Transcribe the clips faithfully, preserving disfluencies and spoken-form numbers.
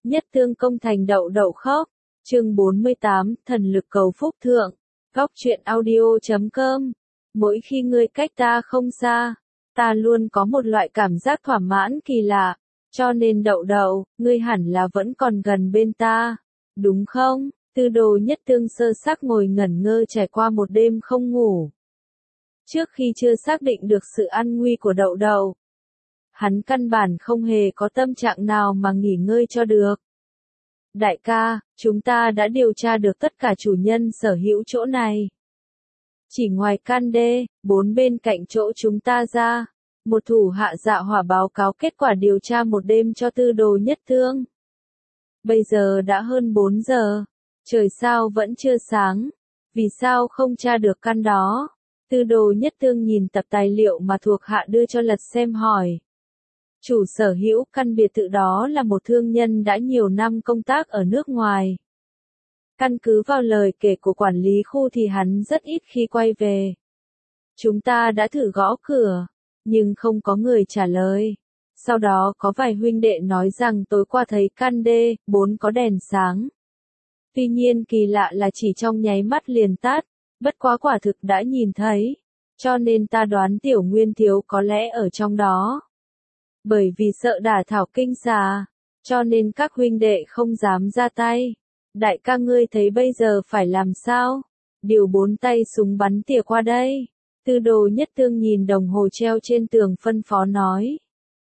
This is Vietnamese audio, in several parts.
Nhất Tương công thành đậu đậu khóc. Chương bốn mươi tám, thần lực cầu phúc thượng. Góc truyện audio chấm com. Mỗi khi ngươi cách ta không xa, ta luôn có một loại cảm giác thỏa mãn kỳ lạ. Cho nên đậu đậu, ngươi hẳn là vẫn còn gần bên ta, đúng không? Tư Đồ Nhất Tương sơ xác ngồi ngẩn ngơ trải qua một đêm không ngủ. Trước khi chưa xác định được sự an nguy của đậu đậu, hắn căn bản không hề có tâm trạng nào mà nghỉ ngơi cho được. Đại ca, chúng ta đã điều tra được tất cả chủ nhân sở hữu chỗ này. Chỉ ngoài can đê, bốn bên cạnh chỗ chúng ta ra, một thủ hạ Dạ Hỏa báo cáo kết quả điều tra một đêm cho Tư Đồ Nhất Tương. Bây giờ đã hơn bốn giờ, trời sao vẫn chưa sáng, vì sao không tra được căn đó? Tư Đồ Nhất Tương nhìn tập tài liệu mà thuộc hạ đưa cho lật xem hỏi. Chủ sở hữu căn biệt thự đó là một thương nhân đã nhiều năm công tác ở nước ngoài. Căn cứ vào lời kể của quản lý khu thì hắn rất ít khi quay về. Chúng ta đã thử gõ cửa, nhưng không có người trả lời. Sau đó có vài huynh đệ nói rằng tối qua thấy căn đê bốn có đèn sáng. Tuy nhiên kỳ lạ là chỉ trong nháy mắt liền tắt, bất quá quả thực đã nhìn thấy, cho nên ta đoán Tiểu Nguyên thiếu có lẽ ở trong đó. Bởi vì sợ đả thảo kinh xà, cho nên các huynh đệ không dám ra tay. Đại ca ngươi thấy bây giờ phải làm sao? Điều bốn tay súng bắn tỉa qua đây. Tư Đồ Nhất Tương nhìn đồng hồ treo trên tường phân phó nói.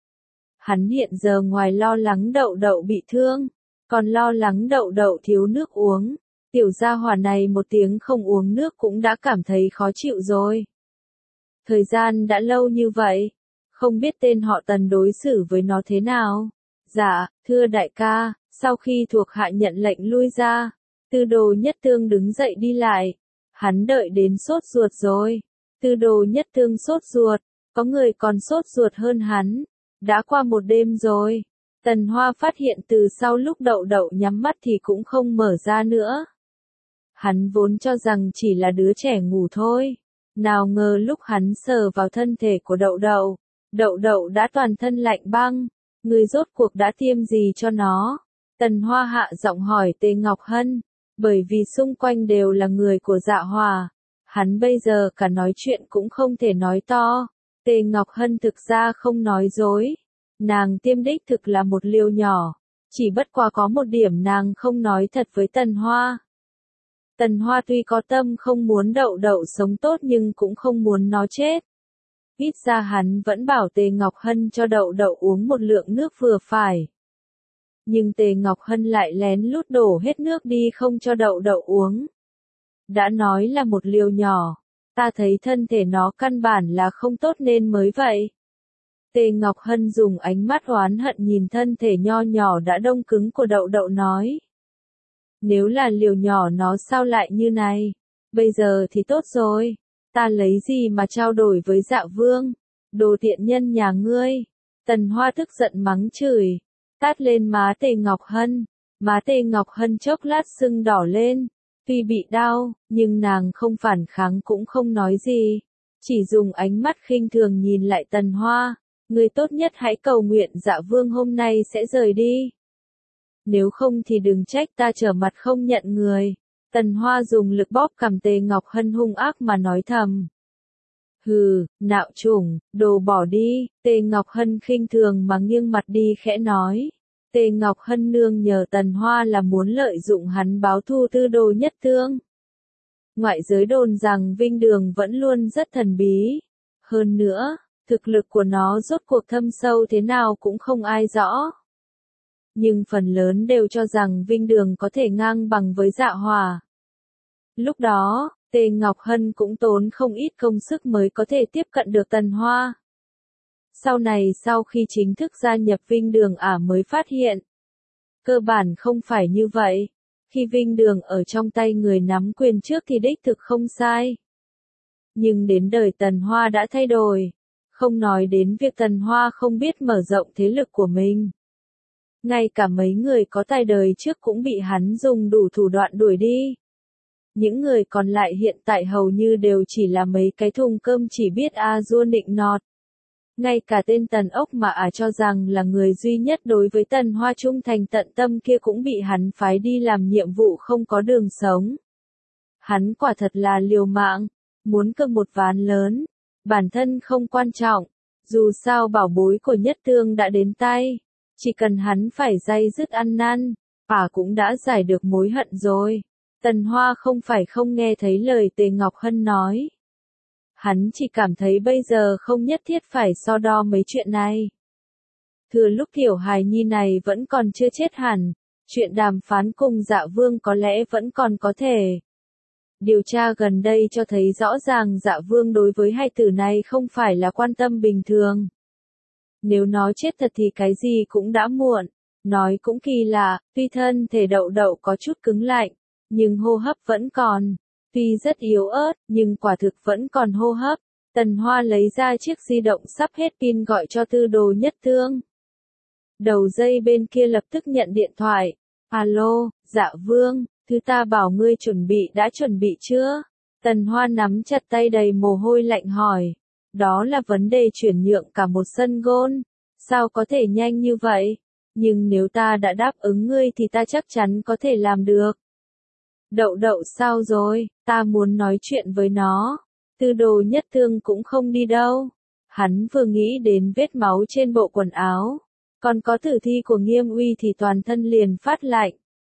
Hắn hiện giờ ngoài lo lắng đậu đậu bị thương, còn lo lắng đậu đậu thiếu nước uống. Tiểu gia hỏa này một tiếng không uống nước cũng đã cảm thấy khó chịu rồi. Thời gian đã lâu như vậy, không biết tên họ Tần đối xử với nó thế nào. Dạ, thưa đại ca, sau khi thuộc hạ nhận lệnh lui ra, Tư Đồ Nhất Tương đứng dậy đi lại. Hắn đợi đến sốt ruột rồi. Tư Đồ Nhất Tương sốt ruột, có người còn sốt ruột hơn hắn. Đã qua một đêm rồi. Tần Hoa phát hiện từ sau lúc đậu đậu nhắm mắt thì cũng không mở ra nữa. Hắn vốn cho rằng chỉ là đứa trẻ ngủ thôi. Nào ngờ lúc hắn sờ vào thân thể của đậu đậu, đậu đậu đã toàn thân lạnh băng. Người rốt cuộc đã tiêm gì cho nó? Tần Hoa hạ giọng hỏi Tề Ngọc Hân, bởi vì xung quanh đều là người của Dạ Hỏa. Hắn bây giờ cả nói chuyện cũng không thể nói to. Tề Ngọc Hân thực ra không nói dối. Nàng tiêm đích thực là một liều nhỏ. Chỉ bất quá có một điểm nàng không nói thật với Tần Hoa. Tần Hoa tuy có tâm không muốn đậu đậu sống tốt nhưng cũng không muốn nó chết. Ít ra hắn vẫn bảo Tề Ngọc Hân cho đậu đậu uống một lượng nước vừa phải. Nhưng Tề Ngọc Hân lại lén lút đổ hết nước đi không cho đậu đậu uống. Đã nói là một liều nhỏ, ta thấy thân thể nó căn bản là không tốt nên mới vậy. Tề Ngọc Hân dùng ánh mắt oán hận nhìn thân thể nho nhỏ đã đông cứng của đậu đậu nói. Nếu là liều nhỏ nó sao lại như này? Bây giờ thì tốt rồi. Ta lấy gì mà trao đổi với Dạ Vương? Đồ tiện nhân nhà ngươi. Tần Hoa tức giận mắng chửi. Tát lên má Tề Ngọc Hân. Má Tề Ngọc Hân chốc lát sưng đỏ lên. Tuy bị đau, nhưng nàng không phản kháng cũng không nói gì. Chỉ dùng ánh mắt khinh thường nhìn lại Tần Hoa. Ngươi tốt nhất hãy cầu nguyện Dạ Vương hôm nay sẽ rời đi. Nếu không thì đừng trách ta trở mặt không nhận người. Tần Hoa dùng lực bóp cằm Tề Ngọc Hân hung ác mà nói thầm. Hừ, nạo chủng, đồ bỏ đi. Tề Ngọc Hân khinh thường mà nghiêng mặt đi khẽ nói. Tề Ngọc Hân nương nhờ Tần Hoa là muốn lợi dụng hắn báo thù Tư Đồ Nhất Tương. Ngoại giới đồn rằng Vinh Đường vẫn luôn rất thần bí. Hơn nữa, thực lực của nó rốt cuộc thâm sâu thế nào cũng không ai rõ. Nhưng phần lớn đều cho rằng Vinh Đường có thể ngang bằng với Dạ Hỏa. Lúc đó, Tề Ngọc Hân cũng tốn không ít công sức mới có thể tiếp cận được Tần Hoa. Sau này sau khi chính thức gia nhập Vinh Đường ả mới phát hiện. Cơ bản không phải như vậy. Khi Vinh Đường ở trong tay người nắm quyền trước thì đích thực không sai. Nhưng đến đời Tần Hoa đã thay đổi. Không nói đến việc Tần Hoa không biết mở rộng thế lực của mình. Ngay cả mấy người có tài đời trước cũng bị hắn dùng đủ thủ đoạn đuổi đi. Những người còn lại hiện tại hầu như đều chỉ là mấy cái thùng cơm chỉ biết a dua nịnh nọt. Ngay cả tên Tần Ốc mà ả cho rằng là người duy nhất đối với Tần Hoa trung thành tận tâm kia cũng bị hắn phái đi làm nhiệm vụ không có đường sống. Hắn quả thật là liều mạng, muốn cược một ván lớn, bản thân không quan trọng, dù sao bảo bối của Nhất Tương đã đến tay, chỉ cần hắn phải day dứt ăn năn, ả cũng đã giải được mối hận rồi. Tần Hoa không phải không nghe thấy lời Tề Ngọc Hân nói. Hắn chỉ cảm thấy bây giờ không nhất thiết phải so đo mấy chuyện này. Thừa lúc tiểu hài nhi này vẫn còn chưa chết hẳn, chuyện đàm phán cùng Dạ Vương có lẽ vẫn còn có thể. Điều tra gần đây cho thấy rõ ràng Dạ Vương đối với hai tử này không phải là quan tâm bình thường. Nếu nó chết thật thì cái gì cũng đã muộn. Nói cũng kỳ lạ, tuy thân thể Đậu Đậu có chút cứng lạnh, nhưng hô hấp vẫn còn. Tuy rất yếu ớt, nhưng quả thực vẫn còn hô hấp. Tần Hoa lấy ra chiếc di động sắp hết pin gọi cho Tư Đồ Nhất Tương. Đầu dây bên kia lập tức nhận điện thoại. Alo, Dạ Vương, thứ ta bảo ngươi chuẩn bị đã chuẩn bị chưa? Tần Hoa nắm chặt tay đầy mồ hôi lạnh hỏi. Đó là vấn đề chuyển nhượng cả một sân gôn. Sao có thể nhanh như vậy? Nhưng nếu ta đã đáp ứng ngươi thì ta chắc chắn có thể làm được. Đậu Đậu sao rồi, ta muốn nói chuyện với nó. Tư Đồ Nhất Tương cũng không đi đâu. Hắn vừa nghĩ đến vết máu trên bộ quần áo, còn có tử thi của Nghiêm Uy thì toàn thân liền phát lạnh.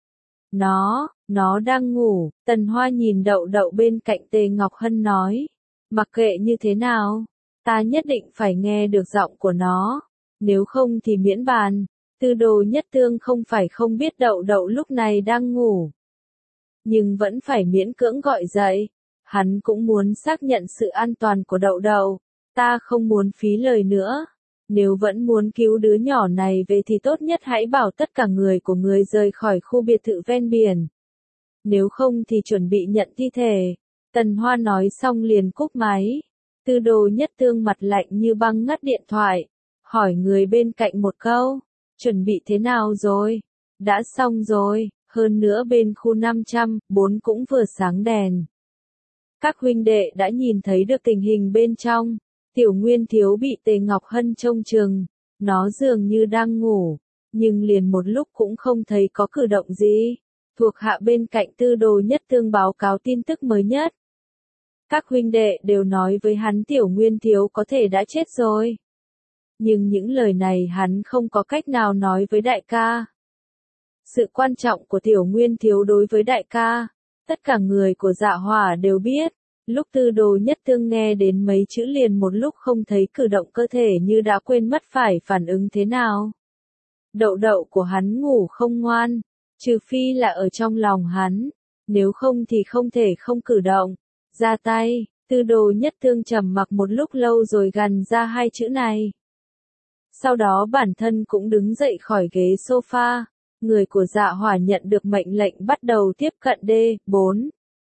Nó, nó đang ngủ. Tần Hoa nhìn Đậu Đậu bên cạnh Tề Ngọc Hân nói. Mặc kệ như thế nào, ta nhất định phải nghe được giọng của nó. Nếu không thì miễn bàn. Tư Đồ Nhất Tương không phải không biết Đậu Đậu lúc này đang ngủ, nhưng vẫn phải miễn cưỡng gọi dậy. Hắn cũng muốn xác nhận sự an toàn của Đậu Đậu. Ta không muốn phí lời nữa. Nếu vẫn muốn cứu đứa nhỏ này về thì tốt nhất hãy bảo tất cả người của người rời khỏi khu biệt thự ven biển. Nếu không thì chuẩn bị nhận thi thể. Tần Hoa nói xong liền cúp máy. Tư Đồ Nhất Tương mặt lạnh như băng ngắt điện thoại. Hỏi người bên cạnh một câu. Chuẩn bị thế nào rồi? Đã xong rồi. Hơn nữa bên khu năm trăm bốn cũng vừa sáng đèn. Các huynh đệ đã nhìn thấy được tình hình bên trong. Tiểu Nguyên Thiếu bị Tề Ngọc Hân trông chừng. Nó dường như đang ngủ, nhưng liền một lúc cũng không thấy có cử động gì. Thuộc hạ bên cạnh Tư Đồ Nhất Tương báo cáo tin tức mới nhất. Các huynh đệ đều nói với hắn Tiểu Nguyên Thiếu có thể đã chết rồi. Nhưng những lời này hắn không có cách nào nói với đại ca. Sự quan trọng của Tiểu Nguyên Thiếu đối với đại ca, tất cả người của Dạ Hỏa đều biết. Lúc Tư Đồ Nhất Tương nghe đến mấy chữ liền một lúc không thấy cử động cơ thể như đã quên mất phải phản ứng thế nào. Đậu Đậu của hắn ngủ không ngoan, trừ phi là ở trong lòng hắn, nếu không thì không thể không cử động. Ra tay. Tư Đồ Nhất Tương trầm mặc một lúc lâu rồi gằn ra hai chữ này. Sau đó bản thân cũng đứng dậy khỏi ghế sofa. Người của Dạ Hỏa nhận được mệnh lệnh bắt đầu tiếp cận D bốn.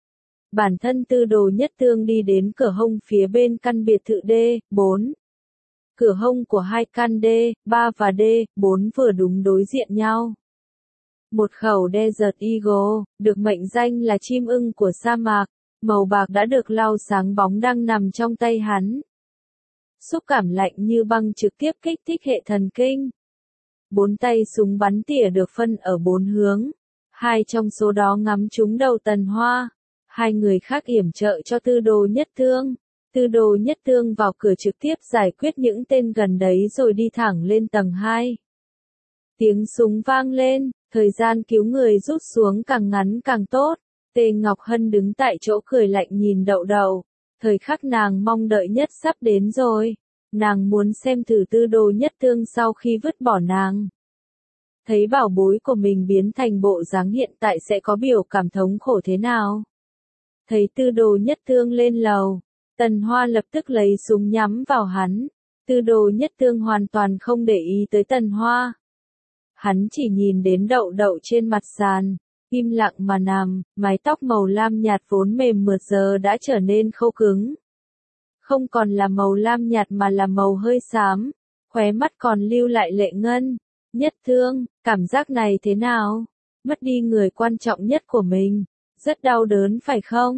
Bản thân Tư Đồ Nhất Tương đi đến cửa hông phía bên căn biệt thự D bốn. Cửa hông của hai căn D ba và D bốn vừa đúng đối diện nhau. Một khẩu Desert Eagle, được mệnh danh là chim ưng của sa mạc, màu bạc đã được lau sáng bóng đang nằm trong tay hắn. Xúc cảm lạnh như băng trực tiếp kích thích hệ thần kinh. Bốn tay súng bắn tỉa được phân ở bốn hướng. Hai trong số đó ngắm trúng đầu Tần Hoa. Hai người khác yểm trợ cho Tư Đồ Nhất Tương. Tư Đồ Nhất Tương vào cửa trực tiếp giải quyết những tên gần đấy rồi đi thẳng lên tầng hai. Tiếng súng vang lên, thời gian cứu người rút xuống càng ngắn càng tốt. Tề Ngọc Hân đứng tại chỗ cười lạnh nhìn Đậu Đậu. Thời khắc nàng mong đợi nhất sắp đến rồi. Nàng muốn xem thử Tư Đồ Nhất Tương sau khi vứt bỏ nàng. Thấy bảo bối của mình biến thành bộ dáng hiện tại sẽ có biểu cảm thống khổ thế nào. Thấy Tư Đồ Nhất Tương lên lầu, Tần Hoa lập tức lấy súng nhắm vào hắn. Tư Đồ Nhất Tương hoàn toàn không để ý tới Tần Hoa. Hắn chỉ nhìn đến Đậu Đậu trên mặt sàn, im lặng mà nằm, mái tóc màu lam nhạt vốn mềm mượt giờ đã trở nên khô cứng. Không còn là màu lam nhạt mà là màu hơi xám, khóe mắt còn lưu lại lệ ngân. Nhất Tương, cảm giác này thế nào? Mất đi người quan trọng nhất của mình, rất đau đớn phải không?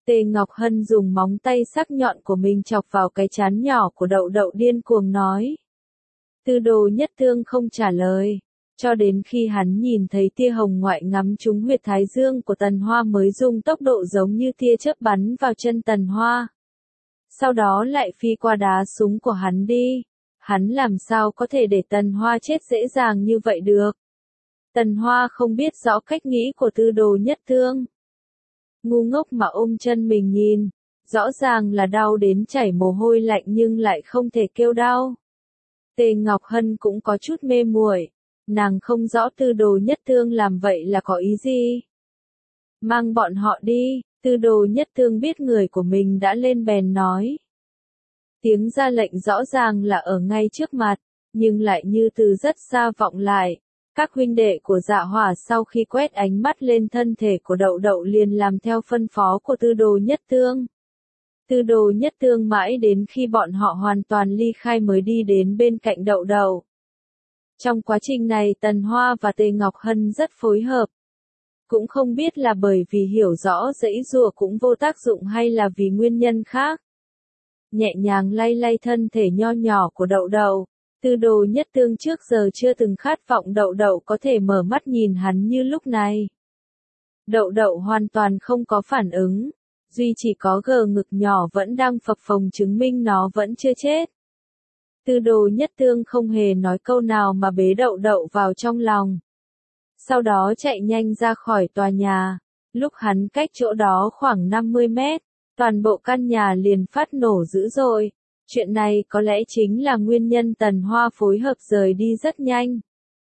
Tề Ngọc Hân dùng móng tay sắc nhọn của mình chọc vào cái trán nhỏ của Đậu Đậu điên cuồng nói. Tư Đồ Nhất Thương không trả lời, cho đến khi hắn nhìn thấy tia hồng ngoại ngắm trúng huyệt thái dương của Tần Hoa mới dùng tốc độ giống như tia chớp bắn vào chân Tần Hoa. Sau đó lại phi qua đá súng của hắn đi. Hắn làm sao có thể để Tần Hoa chết dễ dàng như vậy được. Tần Hoa không biết rõ cách nghĩ của Tư Đồ Nhất Thương. Ngu ngốc mà ôm chân mình nhìn, rõ ràng là đau đến chảy mồ hôi lạnh nhưng lại không thể kêu đau. Tề Ngọc Hân cũng có chút mê muội, nàng không rõ Tư Đồ Nhất Thương làm vậy là có ý gì. Mang bọn họ đi, Tư Đồ Nhất Thương biết người của mình đã lên bèn nói. Tiếng ra lệnh rõ ràng là ở ngay trước mặt, nhưng lại như từ rất xa vọng lại. Các huynh đệ của Dạ Hỏa sau khi quét ánh mắt lên thân thể của Đậu Đậu liền làm theo phân phó của Tư Đồ Nhất Thương. Tư Đồ Nhất Thương mãi đến khi bọn họ hoàn toàn ly khai mới đi đến bên cạnh Đậu Đậu. Trong quá trình này Tần Hoa và Tề Ngọc Hân rất phối hợp. Cũng không biết là bởi vì hiểu rõ giãy giụa cũng vô tác dụng hay là vì nguyên nhân khác. Nhẹ nhàng lay lay thân thể nho nhỏ của Đậu Đậu. Tư Đồ Nhất Thương trước giờ chưa từng khát vọng Đậu Đậu có thể mở mắt nhìn hắn như lúc này. Đậu Đậu hoàn toàn không có phản ứng, duy chỉ có gờ ngực nhỏ vẫn đang phập phồng chứng minh nó vẫn chưa chết. Tư Đồ Nhất Thương không hề nói câu nào mà bế Đậu Đậu vào trong lòng. Sau đó chạy nhanh ra khỏi tòa nhà, lúc hắn cách chỗ đó khoảng năm mươi mét, toàn bộ căn nhà liền phát nổ dữ dội. Chuyện này có lẽ chính là nguyên nhân Tần Hoa phối hợp rời đi rất nhanh.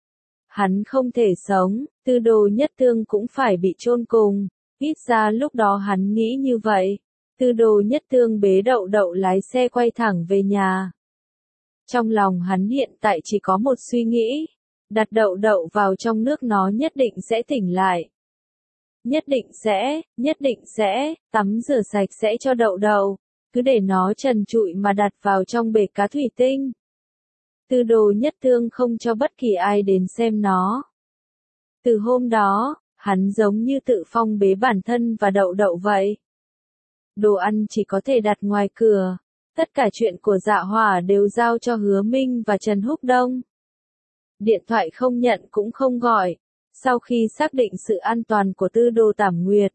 Hắn không thể sống, Tư Đồ Nhất Thương cũng phải bị chôn cùng, ít ra lúc đó hắn nghĩ như vậy. Tư Đồ Nhất Thương bế Đậu Đậu lái xe quay thẳng về nhà. Trong lòng hắn hiện tại chỉ có một suy nghĩ, đặt Đậu Đậu vào trong nước nó nhất định sẽ tỉnh lại. Nhất định sẽ, nhất định sẽ, tắm rửa sạch sẽ cho Đậu Đậu. Cứ để nó trần trụi mà đặt vào trong bể cá thủy tinh. Tư Đồ Nhất Thương không cho bất kỳ ai đến xem nó. Từ hôm đó, hắn giống như tự phong bế bản thân và Đậu Đậu vậy. Đồ ăn chỉ có thể đặt ngoài cửa, tất cả chuyện của Dạ Hỏa đều giao cho Hứa Minh và Trần Húc Đông. Điện thoại không nhận cũng không gọi, sau khi xác định sự an toàn của Tư Đồ Tảm Nguyệt.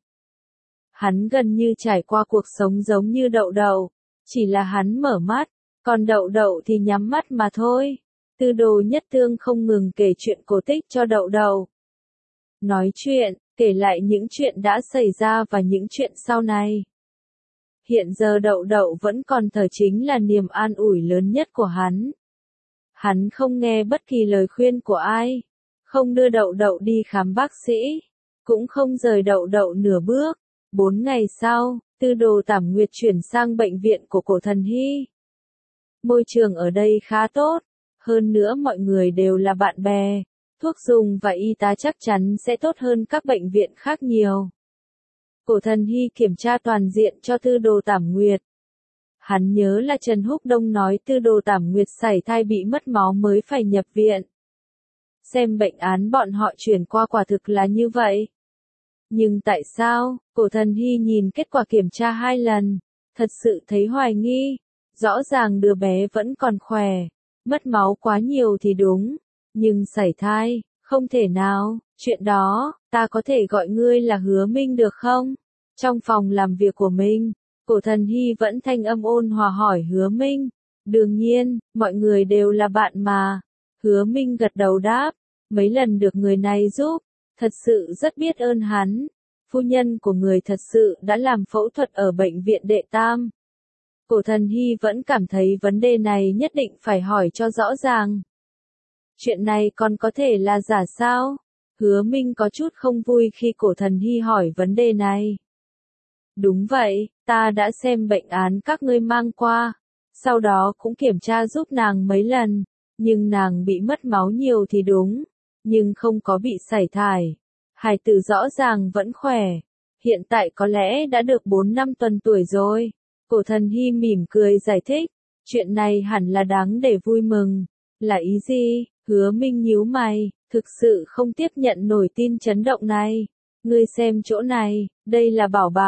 Hắn gần như trải qua cuộc sống giống như Đậu Đậu, chỉ là hắn mở mắt, còn Đậu Đậu thì nhắm mắt mà thôi. Tư Đồ Nhất Thương không ngừng kể chuyện cổ tích cho Đậu Đậu. Nói chuyện, kể lại những chuyện đã xảy ra và những chuyện sau này. Hiện giờ Đậu Đậu vẫn còn thở chính là niềm an ủi lớn nhất của hắn. Hắn không nghe bất kỳ lời khuyên của ai, không đưa Đậu Đậu đi khám bác sĩ, cũng không rời Đậu Đậu nửa bước. Bốn ngày sau, Tư Đồ Tảm Nguyệt chuyển sang bệnh viện của Cổ Thần Hy. Môi trường ở đây khá tốt, hơn nữa mọi người đều là bạn bè, thuốc dùng và y tá chắc chắn sẽ tốt hơn các bệnh viện khác nhiều. Cổ Thần Hy kiểm tra toàn diện cho Tư Đồ Tảm Nguyệt. Hắn nhớ là Trần Húc Đông nói Tư Đồ Tảm Nguyệt sảy thai bị mất máu mới phải nhập viện. Xem bệnh án bọn họ chuyển qua quả thực là như vậy. Nhưng tại sao, Cổ Thần Hy nhìn kết quả kiểm tra hai lần, thật sự thấy hoài nghi, rõ ràng đứa bé vẫn còn khỏe, mất máu quá nhiều thì đúng, nhưng sảy thai, không thể nào, chuyện đó, ta có thể gọi ngươi là Hứa Minh được không? Trong phòng làm việc của mình, Cổ Thần Hy vẫn thanh âm ôn hòa hỏi Hứa Minh, đương nhiên, mọi người đều là bạn mà. Hứa Minh gật đầu đáp, mấy lần được người này giúp. Thật sự rất biết ơn hắn. Phu nhân của người thật sự đã làm phẫu thuật ở bệnh viện Đệ Tam. Cổ Thần Hy vẫn cảm thấy vấn đề này nhất định phải hỏi cho rõ ràng. Chuyện này còn có thể là giả sao? Hứa Minh có chút không vui khi Cổ Thần Hy hỏi vấn đề này. Đúng vậy, ta đã xem bệnh án các ngươi mang qua. Sau đó cũng kiểm tra giúp nàng mấy lần. Nhưng nàng bị mất máu nhiều thì đúng. Nhưng không có bị sảy thai. Hài tử rõ ràng vẫn khỏe. Hiện tại có lẽ đã được bốn năm tuần tuổi rồi. Cổ Thần Hy mỉm cười giải thích. Chuyện này hẳn là đáng để vui mừng. Là ý gì? Hứa Minh nhíu mày, thực sự không tiếp nhận nổi tin chấn động này. Ngươi xem chỗ này, đây là Bảo Bảo,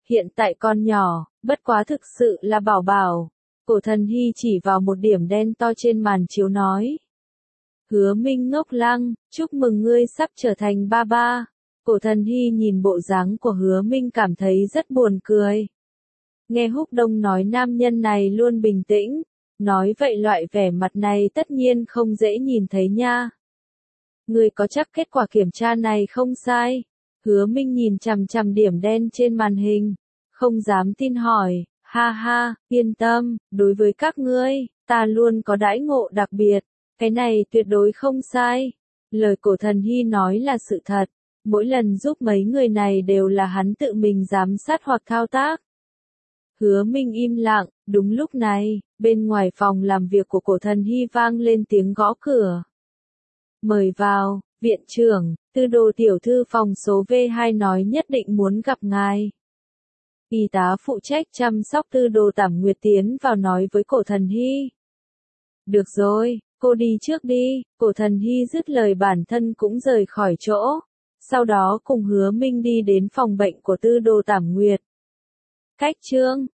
hiện tại con nhỏ, bất quá thực sự là bảo bảo. Cổ Thần Hy chỉ vào một điểm đen to trên màn chiếu nói. Hứa Minh ngốc lăng, chúc mừng ngươi sắp trở thành ba ba. Cổ Thần Hy nhìn bộ dáng của Hứa Minh cảm thấy rất buồn cười. Nghe Húc Đông nói nam nhân này luôn bình tĩnh, nói vậy loại vẻ mặt này tất nhiên không dễ nhìn thấy nha. Ngươi có chắc kết quả kiểm tra này không sai? Hứa Minh nhìn chằm chằm điểm đen trên màn hình, không dám tin hỏi, ha ha, yên tâm, đối với các ngươi, ta luôn có đãi ngộ đặc biệt, cái này tuyệt đối không sai. Lời Cổ Thần Hy nói là sự thật, mỗi lần giúp mấy người này đều là hắn tự mình giám sát hoặc thao tác. Hứa Minh im lặng, đúng lúc này, bên ngoài phòng làm việc của Cổ Thần Hy vang lên tiếng gõ cửa. Mời vào, viện trưởng, Tư Đồ tiểu thư phòng số V hai nói nhất định muốn gặp ngài. Y tá phụ trách chăm sóc Tư Đồ Tảm Nguyệt tiến vào nói với Cổ Thần Hy. Được rồi, cô đi trước đi. Cổ Thần Hy dứt lời bản thân cũng rời khỏi chỗ. Sau đó cùng Hứa Minh đi đến phòng bệnh của Tư Đồ Tảm Nguyệt. Cách chương